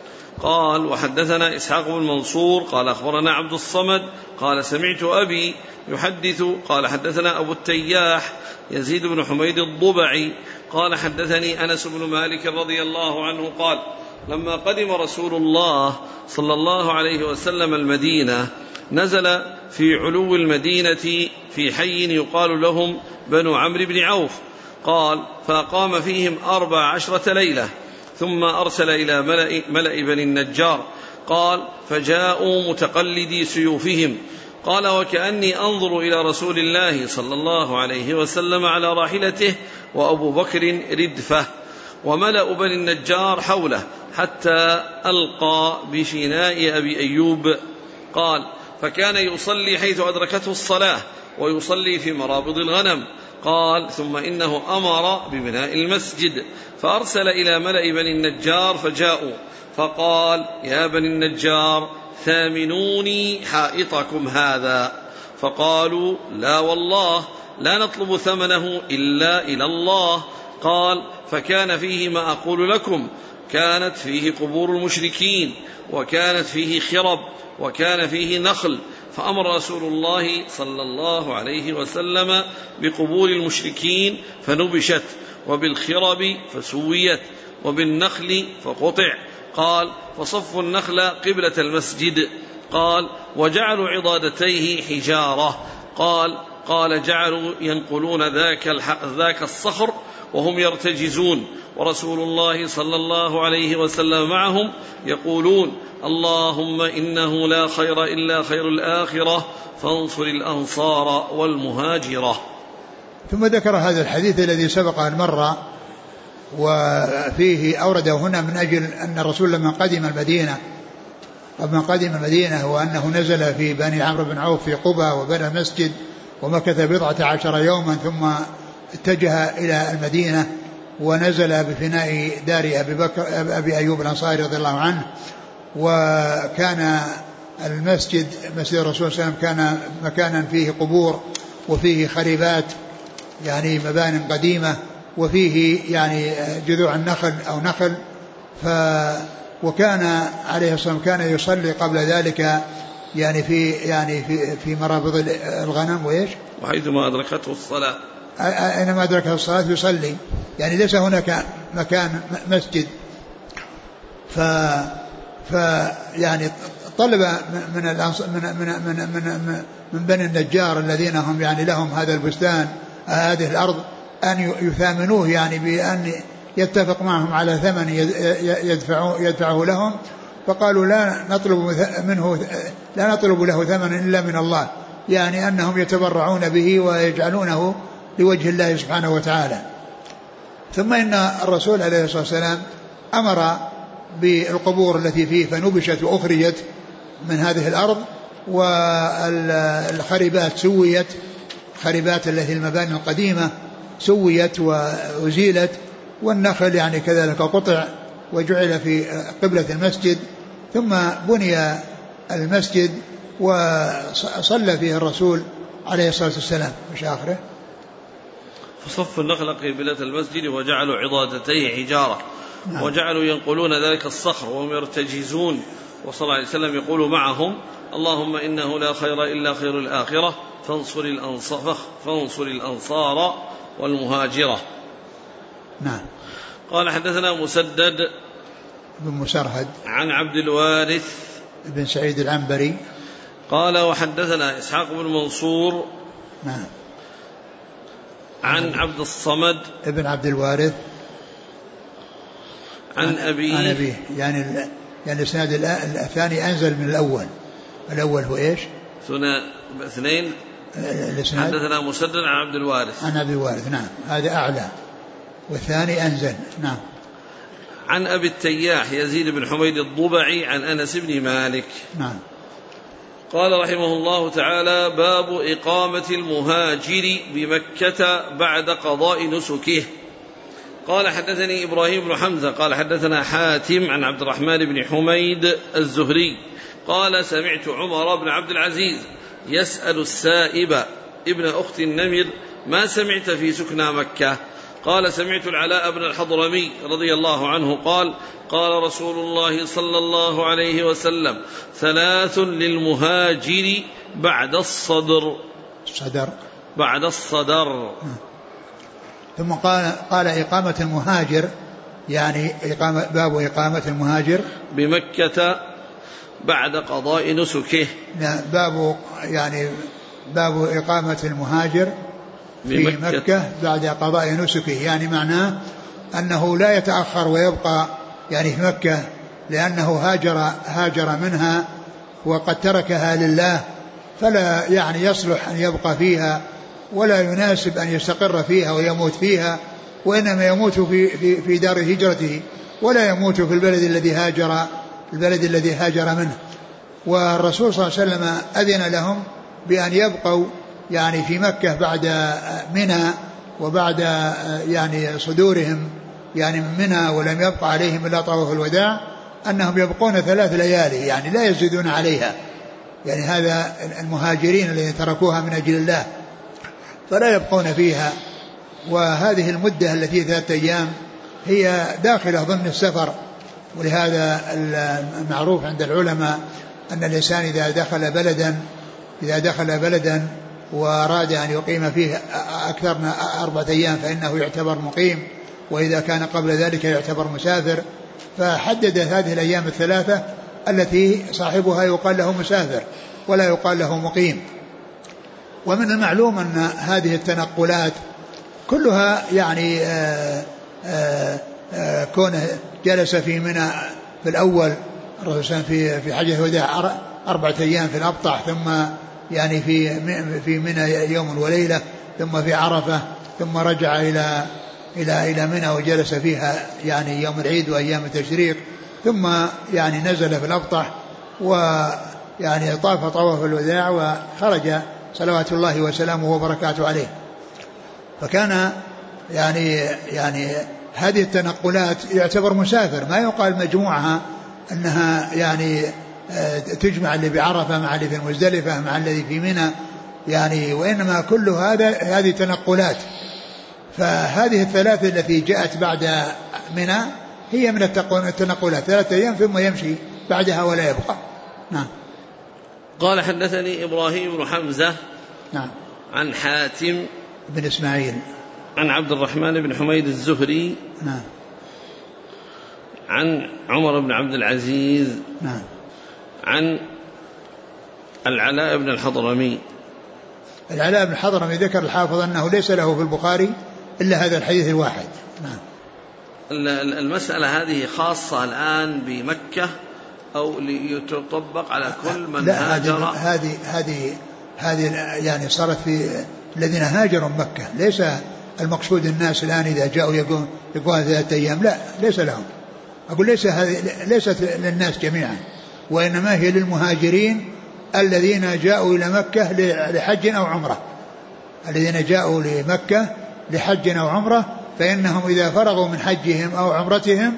قال وحدثنا إسحاق بن منصور قال أخبرنا عبد الصمد قال سمعت أبي يحدث قال حدثنا أبو التياح يزيد بن حميد الضبعي قال حدثني أنس بن مالك رضي الله عنه قال لما قدم رسول الله صلى الله عليه وسلم المدينة نزل في علو المدينة في حي يقال لهم بنو عمرو بن عوف، قال فأقام فيهم 14 ليلة ثم أرسل إلى ملأ بني النجار، قال فجاءوا متقلدي سيوفهم، قال وكأني أنظر إلى رسول الله صلى الله عليه وسلم على راحلته وأبو بكر ردفه وملأ بني النجار حوله حتى ألقى بفناء أبي أيوب، قال فكان يصلي حيث أدركته الصلاة ويصلي في مرابض الغنم، قال ثم إنه أمر ببناء المسجد فأرسل إلى ملأ بني النجار فجاءوا فقال يا بني النجار ثامنوني حائطكم هذا، فقالوا لا والله لا نطلب ثمنه إلا إلى الله، قال فكان فيه ما أقول لكم، كانت فيه قبور المشركين وكانت فيه خرب وكان فيه نخل، فأمر رسول الله صلى الله عليه وسلم بقبور المشركين فنبشت وبالخرب فسويت وبالنخل فقطع، قال فصفوا النخل قبلة المسجد، قال وجعلوا عضادتيه حجارة، قال قال جعلوا ينقلون ذاك الصخر وهم يرتجزون ورسول الله صلى الله عليه وسلم معهم يقولون اللهم إنه لا خير إلا خير الآخرة فانصر الأنصار والمهاجرة. ثم ذكر هذا الحديث الذي سبق أن مر وفيه أورده هنا من أجل أن الرسول لما قدم المدينة وأنه نزل في بني عمرو بن عوف في قبى وبنى مسجد ومكث 14 يوما ثم اتجه إلى المدينة ونزل بفناء دار أبي أيوب الأنصاري رضي الله عنه. وكان المسجد مسجد الرسول صلى الله عليه وسلم كان مكانا فيه قبور وفيه خريبات يعني مبان قديمة وفيه يعني جذوع النخل أو نخل. وكان عليه الصلاة والسلام كان يصلي قبل ذلك يعني في مرابض الغنم وإيش وحيثما أدركته الصلاة أينما أدركته الصلاة يصلي يعني ليس هناك مكان مسجد. يعني طلب من بني النجار الذين هم يعني لهم هذا البستان هذه الأرض أن يثامنوه يعني بأن يتفق معهم على ثمن يدفعه لهم. فقالوا لا نطلب له ثمن إلا من الله يعني أنهم يتبرعون به ويجعلونه لوجه الله سبحانه وتعالى. ثم إن الرسول عليه الصلاة والسلام أمر بالقبور التي فيه فنبشت وأخرجت من هذه الأرض والخريبات سويت خريبات التي المباني القديمة سويت وأزيلت والنخل يعني كذلك قطع وجعل في قبلة المسجد. ثم بني المسجد وصلى فيه الرسول عليه الصلاة والسلام. مش آخره فصف النخل قبلة المسجد وجعلوا عضادتيه حجارة وجعلوا ينقلون ذلك الصخر وهم يرتجزون وصلى الله عليه وسلم يقول معهم اللهم إنه لا خير إلا خير الآخرة فانصر الأنصار والمهاجرة. نعم. قال حدثنا مسدد بن مسرهد عن عبد الوارث بن سعيد العنبري قال وحدثنا إسحاق بن منصور نعم عن عبد الصمد ابن عبد الوارث عن أبيه يعني الإسناد الثاني أنزل من الأول هو إيش اثنين حدثنا مسدد عن عبد الوارث عن أبي الوارث نعم هذا أعلى والثاني أنزل. نعم. عن أبي التياح يزيد بن حميد الضبعي عن أنس بن مالك. نعم. قال رحمه الله تعالى باب إقامة المهاجر بمكة بعد قضاء نسكه. قال حدثني إبراهيم بن حمزة قال حدثنا حاتم عن عبد الرحمن بن حميد الزهري قال سمعت عمر بن عبد العزيز يسأل السائب ابن أخت النمر ما سمعت في سكنى مكة؟ قال سمعت العلاء بن الحضرمي رضي الله عنه قال قال رسول الله صلى الله عليه وسلم 3 للمهاجر بعد الصدر. ثم قال إقامة المهاجر يعني باب إقامة المهاجر بمكة بعد قضاء نسكه. باب إقامة المهاجر في مكة بعد قضاء نسكه يعني معناه أنه لا يتأخر ويبقى يعني في مكة لأنه هاجر منها وقد تركها لله فلا يعني يصلح أن يبقى فيها ولا يناسب أن يستقر فيها ويموت فيها وإنما يموت في دار هجرته ولا يموت في البلد الذي هاجر منه. والرسول صلى الله عليه وسلم أذن لهم بأن يبقوا يعني في مكة بعد منى وبعد يعني صدورهم يعني من منى ولم يبقى عليهم إلا طواف الوداع أنهم يبقون 3 ليالي يعني لا يزيدون عليها يعني هذا المهاجرين الذين تركوها من أجل الله فلا يبقون فيها. وهذه المدة التي 3 أيام هي داخلة ضمن السفر. ولهذا المعروف عند العلماء أن الإنسان إذا دخل بلدا وأراد أن يقيم فيه أكثر من 4 أيام فإنه يعتبر مقيم وإذا كان قبل ذلك يعتبر مسافر. فحدد هذه الأيام 3 التي صاحبها يقال له مسافر ولا يقال له مقيم. ومن المعلوم أن هذه التنقلات كلها يعني كونه جلس في منى في الأول الرسول في حجة الوداع 4 أيام في الأبطح، ثم يعني في منى يوم وليلة، ثم في عرفة، ثم رجع إلى منى وجلس فيها يعني يوم العيد وأيام التشريق، ثم يعني نزل في الأبطح ويعني طاف طواف الوداع وخرج صلوات الله وسلامه وبركاته عليه. فكان يعني هذه التنقلات يعتبر مسافر، ما يقال مجموعها أنها يعني تجمع اللي بعرفة مع اللي في المزدلفة مع الذي في منى يعني، وإنما كل هذه تنقلات. فهذه الثلاثة التي جاءت بعد منى هي من التنقلات 3 أيام ثم يمشي بعدها ولا يبقى. نعم. قال حدثني إبراهيم بن حمزة نعم عن حاتم بن إسماعيل عن عبد الرحمن بن حميد الزهري نعم عن عمر بن عبد العزيز نعم عن العلاء بن الحضرمي. العلاء بن الحضرمي ذكر الحافظ أنه ليس له في البخاري إلا هذا الحديث الواحد. نعم. المسألة هذه خاصة الآن بمكة أو ليتطبق على كل من هاجر؟ هذه يعني صارت في الذين هاجروا مكة، ليس المقصود الناس الآن إذا جاءوا يقوون 3 أيام، لا ليس لهم. أقول ليست للناس جميعا، وإنما هي للمهاجرين الذين جاءوا إلى مكة لحج أو عمرة. الذين جاءوا لمكة لحج أو عمرة فإنهم إذا فرغوا من حجهم أو عمرتهم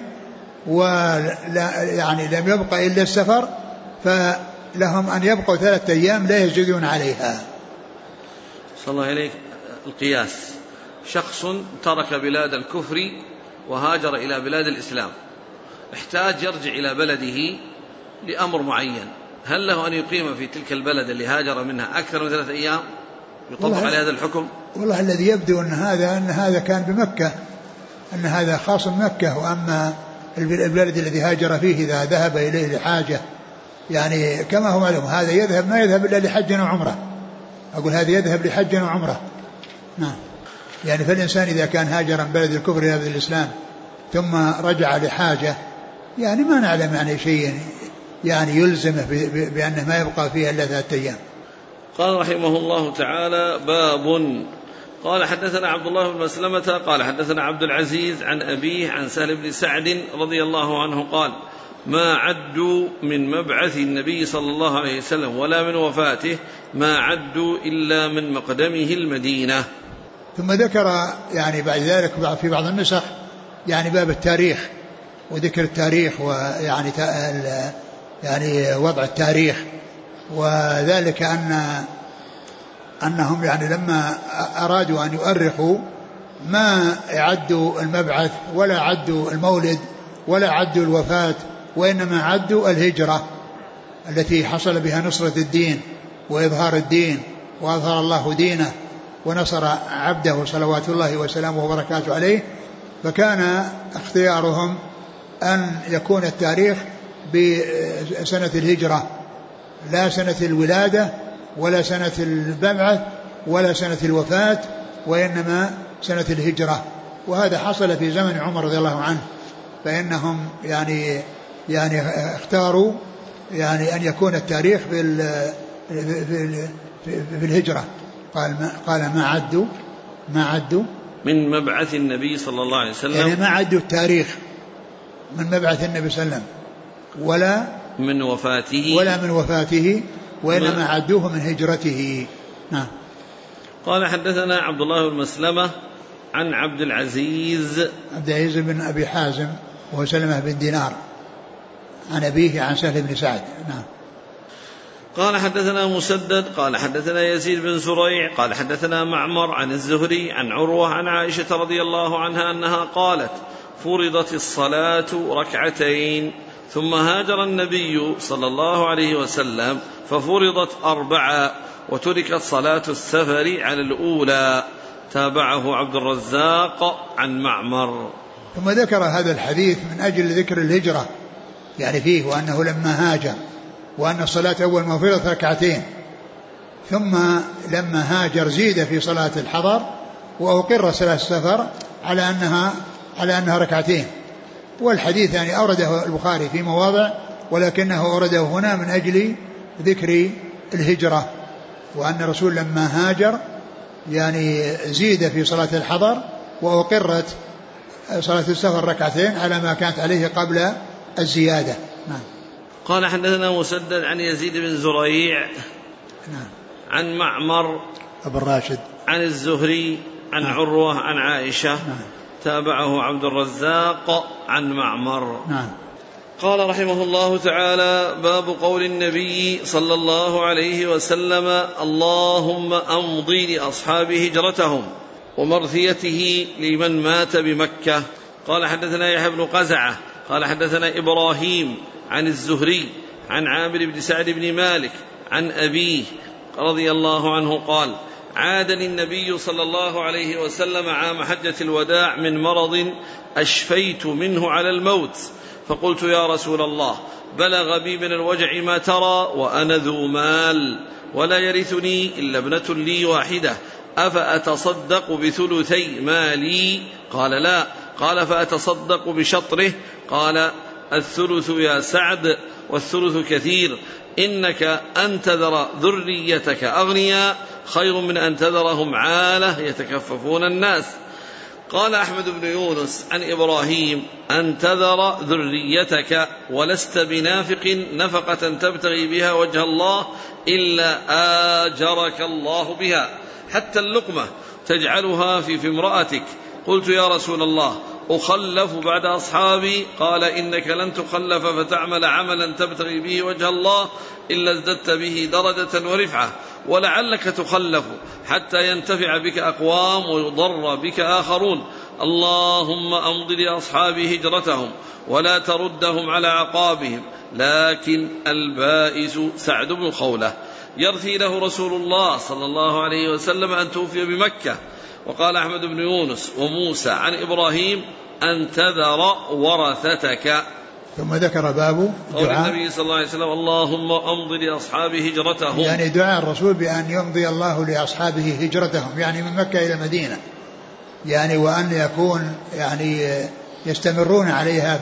يعني لم يبقى إلا السفر فلهم أن يبقوا 3 أيام لا يزيدون عليها. صلى الله عليك. القياس: شخص ترك بلاد الكفر وهاجر إلى بلاد الإسلام، احتاج يرجع إلى بلده لأمر معين، هل له أن يقيم في تلك البلد اللي هاجر منها أكثر من 3 أيام يطبق على هذا الحكم؟ والله الذي يبدو أن هذا كان بمكة، أن هذا خاص بمكة، وأما البلد الذي هاجر فيه إذا ذهب إليه لحاجة يعني كما هو معلوم هذا يذهب ما يذهب إلا لحج وعمرة. أقول هذا يذهب لحج وعمرة. نعم. يعني فالإنسان إذا كان هاجر من بلد الكفر إلى بلد الإسلام ثم رجع لحاجة يعني ما نعلم يعني شيء يعني يلزمه بأنه ما يبقى فيها إلا 3 أيام. قال رحمه الله تعالى: باب. قال حدثنا عبد الله بن مسلمة قال حدثنا عبد العزيز عن أبيه عن سهل بن سعد رضي الله عنه قال: ما عدوا من مبعث النبي صلى الله عليه وسلم ولا من وفاته ما عدوا إلا من مقدمه المدينة. ثم ذكر يعني بعد ذلك في بعض النسخ يعني باب التاريخ وذكر التاريخ ويعني يعني وضع التاريخ، وذلك أنهم يعني لما أرادوا أن يؤرخوا ما عدوا المبعث ولا عدوا المولد ولا عدوا الوفاة، وإنما عدوا الهجرة التي حصل بها نصرة الدين وإظهار الدين، وأظهر الله دينه ونصر عبده صلوات الله وسلامه وبركاته عليه. فكان اختيارهم أن يكون التاريخ بسنة الهجرة لا سنة الولادة ولا سنة المبعث ولا سنة الوفاة، وإنما سنة الهجرة. وهذا حصل في زمن عمر رضي الله عنه، فإنهم يعني اختاروا يعني أن يكون التاريخ في الهجرة. قال ما عدوا من مبعث النبي صلى الله عليه وسلم، يعني ما عدوا التاريخ من مبعث النبي صلى الله عليه وسلم ولا من وفاته وإنما عدوه من هجرته. نعم. قال حدثنا عبد الله بن مسلمة عن عبد العزيز بن أبي حازم وهو سلمة بن دينار عن أبيه عن سهل بن سعد. نعم. قال حدثنا مسدد قال حدثنا يزيد بن زريع قال حدثنا معمر عن الزهري عن عروة عن عائشة رضي الله عنها أنها قالت: فرضت الصلاة 2 ثم هاجر النبي صلى الله عليه وسلم ففرضت 4 وتركت صلاة السفر على الأولى. تابعه عبد الرزاق عن معمر. ثم ذكر هذا الحديث من أجل ذكر الهجرة يعني فيه، وأنه لما هاجر وأن الصلاة أول ما فرضت 2 ثم لما هاجر زيد في صلاة الحضر وأقر صلاة السفر على أنها ركعتين. والحديث يعني أورده البخاري في مواضع ولكنه أورده هنا من أجل ذكر الهجرة، وأن الرسول لما هاجر يعني زيد في صلاة الحضر وأقرت صلاة السفر ركعتين على ما كانت عليه قبل الزيادة. نعم. قال حدثنا مسدد عن يزيد بن زريع نعم. عن معمر أبو الراشد عن الزهري عن نعم. عروة عن عائشة نعم. تابعه عبد الرزاق عن معمر. نعم. قال رحمه الله تعالى: باب قول النبي صلى الله عليه وسلم: اللهم أمضي لأصحاب هجرتهم ومرثيته لمن مات بمكة. قال حدثنا يحيى بن قزعة قال حدثنا إبراهيم عن الزهري عن عامر بن سعد بن مالك عن أبيه رضي الله عنه قال: عادني النبي صلى الله عليه وسلم عام حجة الوداع من مرض أشفيت منه على الموت، فقلت: يا رسول الله، بلغ بي من الوجع ما ترى وأنا ذو مال ولا يرثني إلا ابنة لي واحدة، أفأتصدق بثلثي مالي؟ قال: لا. قال: فأتصدق بشطره؟ قال: الثلث يا سعد والثلث كثير، إنك أن تذر ذريتك أغنياء خير من أن تذرهم عالة يتكففون الناس. قال أحمد بن يونس عن إبراهيم: أن تذر ذريتك ولست بنافق نفقة تبتغي بها وجه الله إلا آجرك الله بها، حتى اللقمة تجعلها في امرأتك. قلت: يا رسول الله، أخلف بعد أصحابي؟ قال: إنك لن تخلف فتعمل عملا تبتغي به وجه الله إلا ازددت به درجة ورفعة، ولعلك تخلف حتى ينتفع بك أقوام ويضر بك آخرون. اللهم أمض لأصحاب هجرتهم ولا تردهم على عقابهم. لكن البائس سعد بن خولة يرثي له رسول الله صلى الله عليه وسلم أن توفي بمكة. وقال أحمد بن يونس وموسى عن إبراهيم: أن تذر ورثتك. ثم ذكر باب قول النبي صلى الله عليه وسلم: اللهم أمض لأصحاب هجرتهم، يعني دعاء الرسول بأن يمضي الله لأصحابه هجرتهم، يعني من مكة إلى المدينة، يعني وأن يكون يعني يستمرون عليها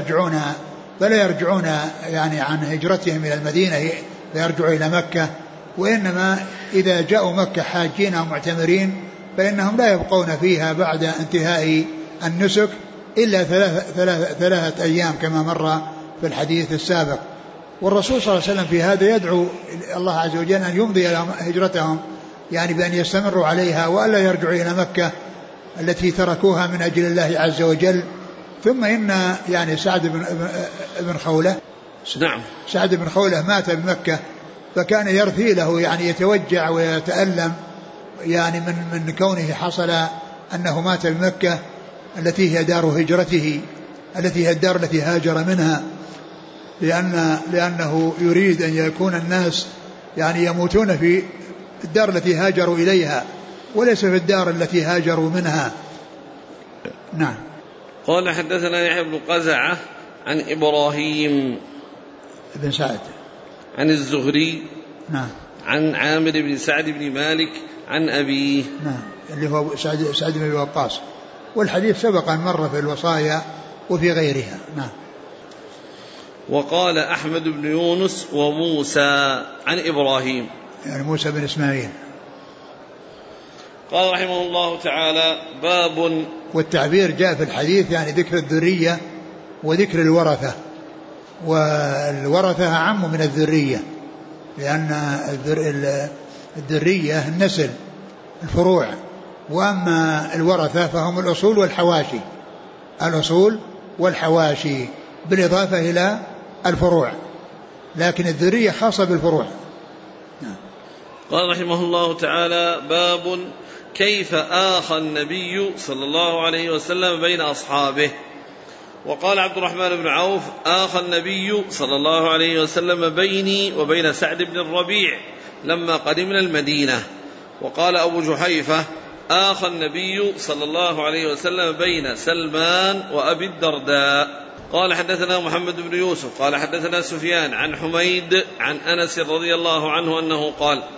فلا يرجعون يعني عن هجرتهم إلى المدينة فيرجعوا إلى مكة، وإنما إذا جاءوا مكة حاجين أو معتمرين فإنهم لا يبقون فيها بعد انتهاء النسك إلا ثلاثة أيام كما مر في الحديث السابق. والرسول صلى الله عليه وسلم في هذا يدعو الله عز وجل أن يمضي هجرتهم، يعني بأن يستمروا عليها وألا يرجعوا إلى مكة التي تركوها من أجل الله عز وجل. ثم إن يعني سعد بن خولة نعم، سعد بن خولة مات بمكة، فكان يرثي له، يعني يتوجع ويتألم يعني من كونه حصل أنه مات بمكة التي هي دار هجرته، التي هي الدار التي هاجر منها، لأنه يريد أن يكون الناس يعني يموتون في الدار التي هاجروا إليها وليس في الدار التي هاجروا منها. نعم. قال حدثنا يحيى بن قزعة عن إبراهيم بن سعد عن الزهري نعم عن عامر بن سعد بن مالك عن أبيه نعم اللي هو سعد بن وقاص، والحديث سبق أن مر في الوصايا وفي غيرها. نعم. وقال أحمد بن يونس وموسى عن إبراهيم، يعني موسى بن إسماعيل. قال رحمه الله تعالى: باب، والتعبير جاء في الحديث يعني ذكر الذرية وذكر الورثة، والورثة أعم من الذرية، لأن الذرية النسل الفروع، وأما الورثة فهم الأصول والحواشي، الأصول والحواشي بالإضافة إلى الفروع، لكن الذرية خاصة بالفروع. قال رحمه الله تعالى: باب كيف آخى النبي صلى الله عليه وسلم بين أصحابه. وقال عبد الرحمن بن عوف: آخى النبي صلى الله عليه وسلم بيني وبين سعد بن الربيع لما قدمنا المدينة. وقال أبو جحيفة: آخى النبي صلى الله عليه وسلم بين سلمان وأبي الدرداء. قال حدثنا محمد بن يوسف قال حدثنا سفيان عن حميد عن أنس رضي الله عنه أنه قال: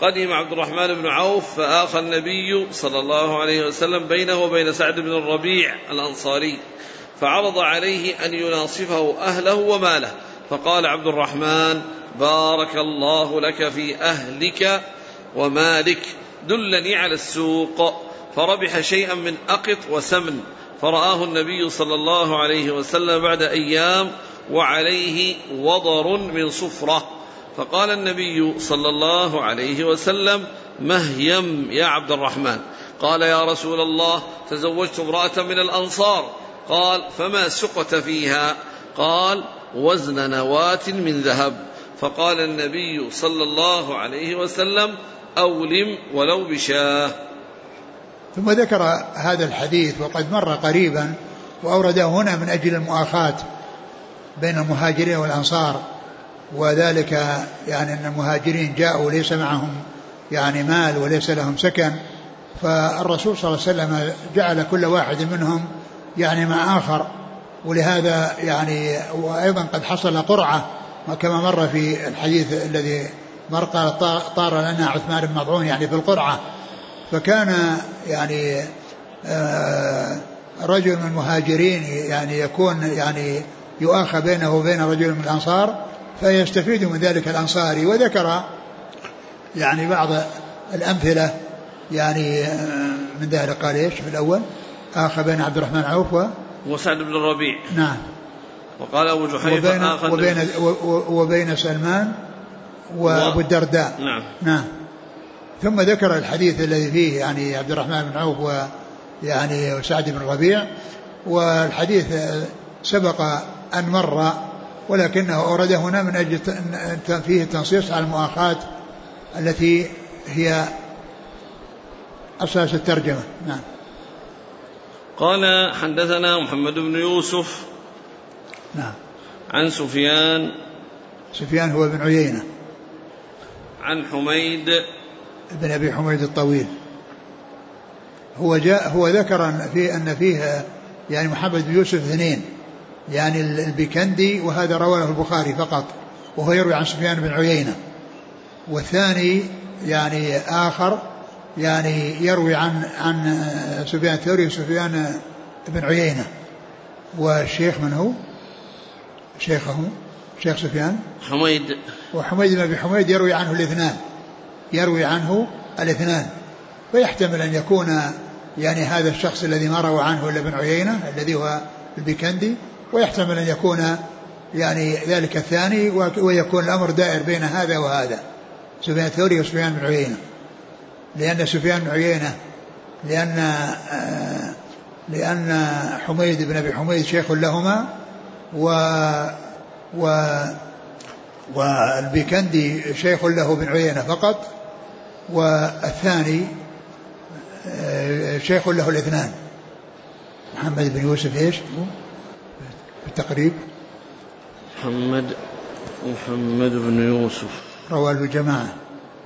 قدم عبد الرحمن بن عوف فآخى النبي صلى الله عليه وسلم بينه وبين سعد بن الربيع الأنصاري، فعرض عليه أن يناصفه أهله وماله، فقال عبد الرحمن: بارك الله لك في أهلك ومالك، دلني على السوق. فربح شيئا من أقط وسمن، فرآه النبي صلى الله عليه وسلم بعد أيام وعليه وضر من صفرة، فقال النبي صلى الله عليه وسلم: مهيم يا عبد الرحمن. قال: يا رسول الله، تزوجت امرأة من الأنصار. قال: فما سقت فيها؟ قال: وزن نواة من ذهب. فقال النبي صلى الله عليه وسلم: أولم ولو بشاه. ثم ذكر هذا الحديث وقد مر قريبا، وأورده هنا من أجل المؤاخاة بين المهاجرين والأنصار، وذلك يعني أن المهاجرين جاءوا ليس معهم يعني مال وليس لهم سكن، فالرسول صلى الله عليه وسلم جعل كل واحد منهم يعني مع آخر، ولهذا يعني وأيضا قد حصل قرعة كما مر في الحديث الذي مر، قال: طار لنا عثمان بن مضعون يعني في القرعة. فكان يعني رجل من المهاجرين يعني يكون يعني يؤاخى بينه وبين رجل من الأنصار فيستفيد من ذلك الأنصاري. وذكر يعني بعض الأمثلة يعني من ذلك، قال إيش في الأول؟ آخى بين عبد الرحمن عوف وسعد بن الربيع. نعم. وقال أبو جحيفة: وبين سلمان وأبو الدرداء. نعم. ثم ذكر الحديث الذي فيه يعني عبد الرحمن بن عوف ويعني وسعد بن الربيع، والحديث سبق أن مر ولكنه أورده هنا من أجل فيه التنصيص على المؤاخاة التي هي أساس الترجمة. نعم. قال: حدثنا محمد بن يوسف. نعم. عن سفيان هو بن عيينة. عن حميد بن أبي حميد الطويل. هو ذكر أن فيه يعني محمد بن يوسف اثنين، يعني البيكندي، وهذا رواه البخاري فقط، وهو يروي عن سفيان بن عيينة، والثاني يعني آخر يعني يروي عن سفيان الثوري وسفيان بن عيينة. والشيخ من هو؟ شيخ سفيان حميد، وحميد بن أبي حميد يروي عنه الاثنان، فيحتمل أن يكون يعني هذا الشخص الذي ما روى عنه إلا بن عيينة الذي هو البيكندي، ويحتمل أن يكون يعني ذلك الثاني، ويكون الأمر دائر بين هذا وهذا، سفيان الثوري وسفيان بن عيينة، لأن سفيان بن عيينة لأن حميد بن أبي حميد شيخ لهما، والبيكندي شيخ له بن عيينة فقط، والثاني شيخ له الاثنان. محمد بن يوسف ايش بالتقريب؟ محمد بن يوسف رواه الجماعة.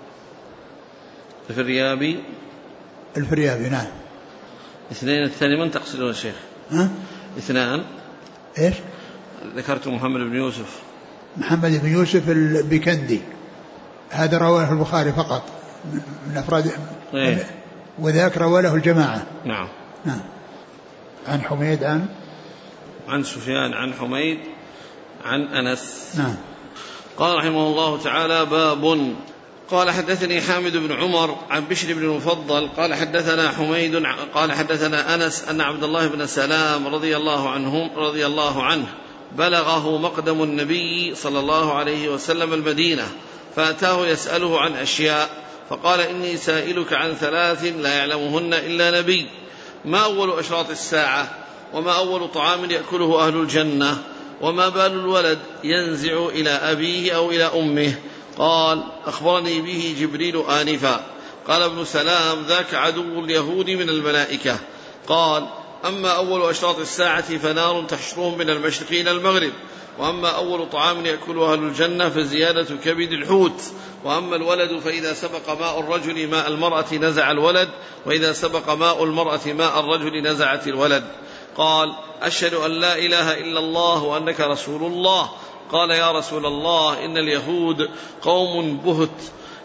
الفريابي نعم. اثنين، الثاني من تقصدون الشيخ؟ اثنان ايش؟ ذكرت محمد بن يوسف. محمد بن يوسف البيكندي هذا رواه البخاري فقط من أفراد وذاك رواه له الجماعة. نعم. عن حميد عن سفيان عن حميد عن أنس. نعم. قال رحمه الله تعالى: باب. قال: حدثني حامد بن عمر عن بشر بن المفضل قال: حدثنا حميد قال: حدثنا أنس أن عبد الله بن سلام رضي الله عنه بلغه مقدم النبي صلى الله عليه وسلم المدينة، فأتاه يسأله عن أشياء، فقال: إني سائلك عن 3 لا يعلمهن إلا نبي: ما أول أشراط الساعة؟ وما أول طعام يأكله أهل الجنة؟ وما بال الولد ينزع إلى أبيه أو إلى أمه؟ قال: أخبرني به جبريل آنفا. قال ابن سلام: ذاك عدو اليهود من الملائكة. قال: أما أول أشراط الساعة فنار تحشرهم من المشرق إلى المغرب، وأما أول طعام يأكله أهل الجنة فزيادة كبد الحوت، وأما الولد فإذا سبق ماء الرجل ماء المرأة نزع الولد، وإذا سبق ماء المرأة ماء الرجل نزعت الولد. قال: أشهد أن لا إله إلا الله وأنك رسول الله. قال: يا رسول الله، إن اليهود قوم بهت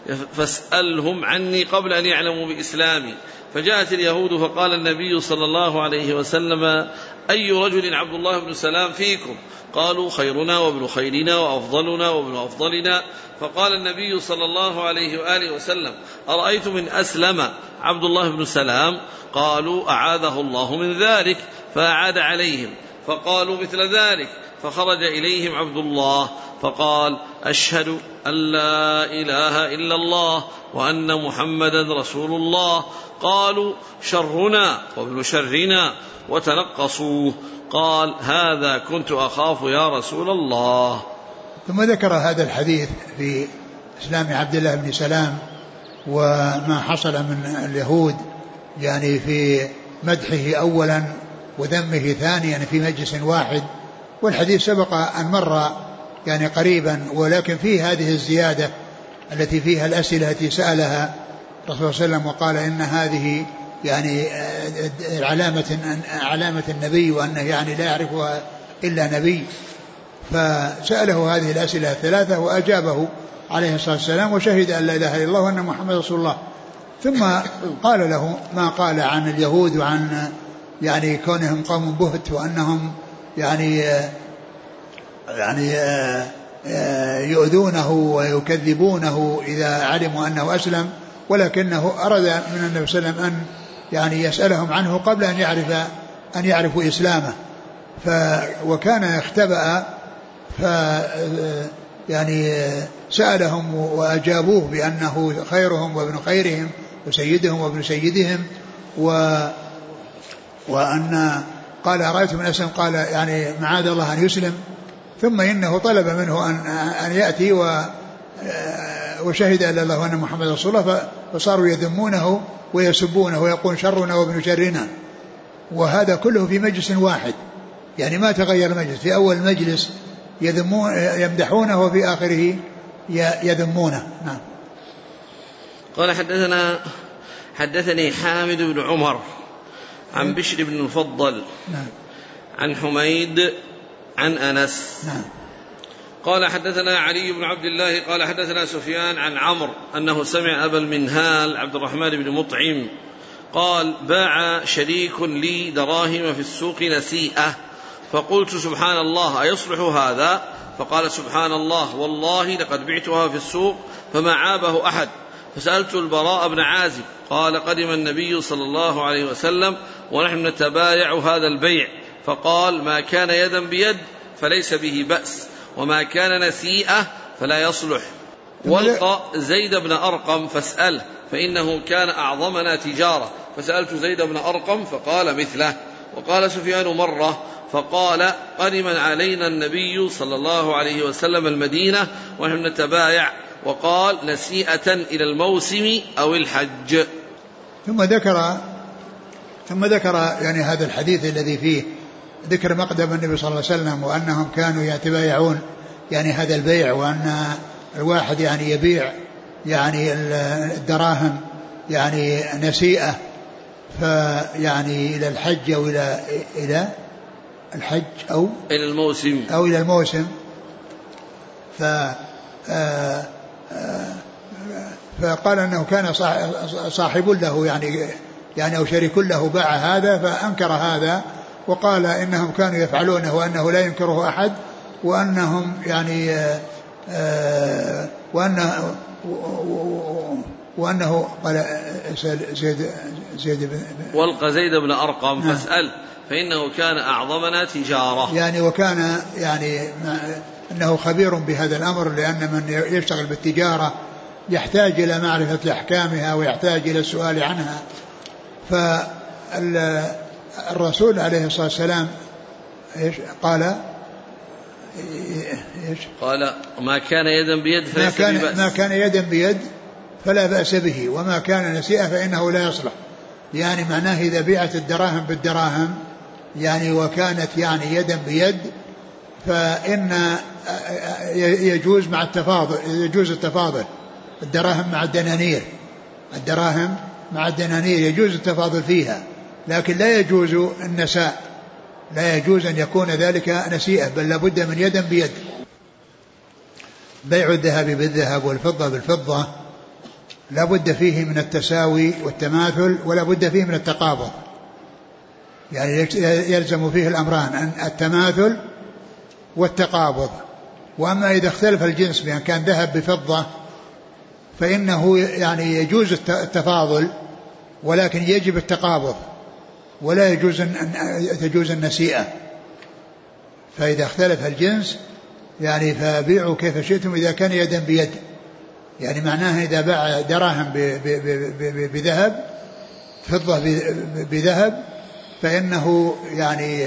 فاسألهم عني قبل أن يعلموا بإسلامي. فجاءت اليهود فقال النبي صلى الله عليه وسلم: أي رجل عبد الله بن سلام فيكم؟ قالوا: خيرنا وابن خيرنا وأفضلنا وابن أفضلنا. فقال النبي صلى الله عليه وآله وسلم: أرأيتم إن أسلم عبد الله بن سلام؟ قالوا: أعاذه الله من ذلك. فأعاد عليهم فقالوا مثل ذلك. فخرج إليهم عبد الله فقال: أشهد أن لا إله إلا الله وأن محمدا رسول الله. قالوا: شرنا وابن شرنا، وتنقصوه. قال: هذا كنت أخاف يا رسول الله. ثم ذكر هذا الحديث في إسلام عبد الله بن سلام وما حصل من اليهود يعني في مدحه أولا وذمه ثانيا في مجلس واحد. والحديث سبق أن مر يعني قريبا، ولكن فيه هذه الزيادة التي فيها الأسئلة التي سألها الرسول صلى الله عليه وسلم وقال إن هذه يعني علامة النبي وأنه يعني لا يعرفها إلا نبي. فسأله هذه الأسئلة الثلاثة وأجابه عليه الصلاة والسلام وشهد أن لا إله إلا الله وأن محمد رسول الله. ثم قال له ما قال عن اليهود وعن يعني كونهم قوم بهت وأنهم يعني يؤذونه ويكذبونه إذا علموا أنه أسلم، ولكنه أراد من النبي صلى الله عليه وسلم أن يعني يسألهم عنه قبل أن يعرفوا إسلامه. وكان اختبأ يعني سألهم وأجابوه بأنه خيرهم وابن خيرهم وسيدهم وابن سيدهم، وأن قال: أرأيتم من أسلم؟ قال: يعني معاذ الله أن يسلم. ثم إنه طلب منه أن يأتي وشهد أن الله وأن محمد رسول الله، فصاروا يذمونه ويسبونه ويقول: شرنا وابن شرنا. وهذا كله في مجلس واحد، يعني ما تغير المجلس، في أول مجلس يمدحونه وفي آخره يذمونه. نعم. قال: حدثني حامد بن عمر عن بشر بن المفضل عن حميد عن أنس. قال: حدثنا علي بن عبد الله قال: حدثنا سفيان عن عمرو أنه سمع أبا المنهال عبد الرحمن بن مطعم قال: باع شريك لي دراهم في السوق نسيئة، فقلت: سبحان الله، أيصلح هذا؟ فقال: سبحان الله، والله لقد بعتها في السوق فما عابه أحد. فسألت البراء بن عازب قال: قدم النبي صلى الله عليه وسلم ونحن نتبايع هذا البيع، فقال: ما كان يدا بيد فليس به بأس، وما كان نسيئة فلا يصلح. والقى زيد بن أرقم فاسأله فإنه كان أعظمنا تجارة. فسألت زيد بن أرقم فقال مثله. وقال سفيان مرة فقال: قدم علينا النبي صلى الله عليه وسلم المدينة ونحن نتبايع، وقال: نسيئة إلى الموسم أو الحج. ثم ذكر يعني هذا الحديث الذي فيه ذكر مقدم النبي صلى الله عليه وسلم وأنهم كانوا يتبايعون يعني هذا البيع، وأن الواحد يعني يبيع يعني الدراهم يعني نسيئة فيعني إلى الحج أو إلى الحج أو إلى الموسم فقال أنه كان صاحب له يعني أو شريك له باع هذا فأنكر هذا، وقال إنهم كانوا يفعلونه وأنه لا ينكره أحد، وأنهم يعني وأنه قال والقى زيد بن أرقم فاسأل فإنه كان أعظمنا تجارة، يعني وكان يعني أنه خبير بهذا الأمر، لأن من يشتغل بالتجارة يحتاج إلى معرفة أحكامها ويحتاج إلى السؤال عنها. فالرسول عليه الصلاة والسلام قال ما كان يدا بيد فليس ببأس، ما كان يدا بيد فلا بأس به، وما كان نسيئة فإنه لا يصلح. يعني معناه إذا بيعت الدراهم بالدراهم يعني وكانت يعني يدا بيد فإن يجوز مع التفاضل، يجوز التفاضل، الدراهم مع الدنانير، الدراهم مع الدنانير يجوز التفاضل فيها، لكن لا يجوز النساء، لا يجوز أن يكون ذلك نسيئة، بل لابد من يدا بيد. بيع الذهب بالذهب والفضة بالفضة لا بد فيه من التساوي والتماثل ولا بد فيه من التقابض، يعني يلزم فيه الأمران، التماثل والتقابض. وأما إذا اختلف الجنس بأن كان ذهب بفضة فإنه يعني يجوز التفاضل ولكن يجب التقابض، ولا يجوز أن تجوز النسيئة. فإذا اختلف الجنس يعني فبيعوا كيف شئتم إذا كان يدا بيد، يعني معناه إذا باع دراهم بذهب، فضة بذهب، فإنه يعني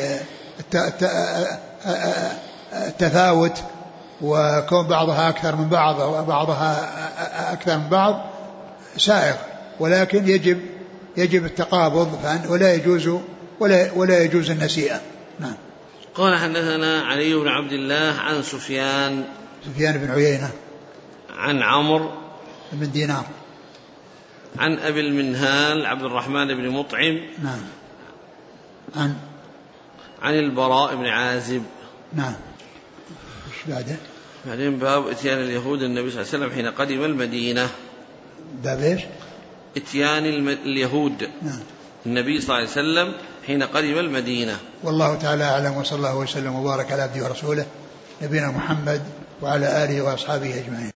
التفاوت وكون بعضها أكثر من بعض أو بعضها أكثر من بعض سائغ، ولكن يجب التقابض ولا يجوز النسيئة. نعم. قال حدثنا علي بن عبد الله عن سفيان بن عيينة عن عمرو بن دينار عن أبي المنهال عبد الرحمن بن مطعم نعم عن البراء بن عازب. نعم. ايش بعدين باب اتيان اليهود النبي صلى الله عليه وسلم حين قدم المدينة. باب ايش؟ اتيان اليهود نعم. النبي صلى الله عليه وسلم حين قدم المدينة. والله تعالى أعلم، وصلى الله وسلم وبارك على عبده ورسوله نبينا محمد وعلى آله وأصحابه أجمعين.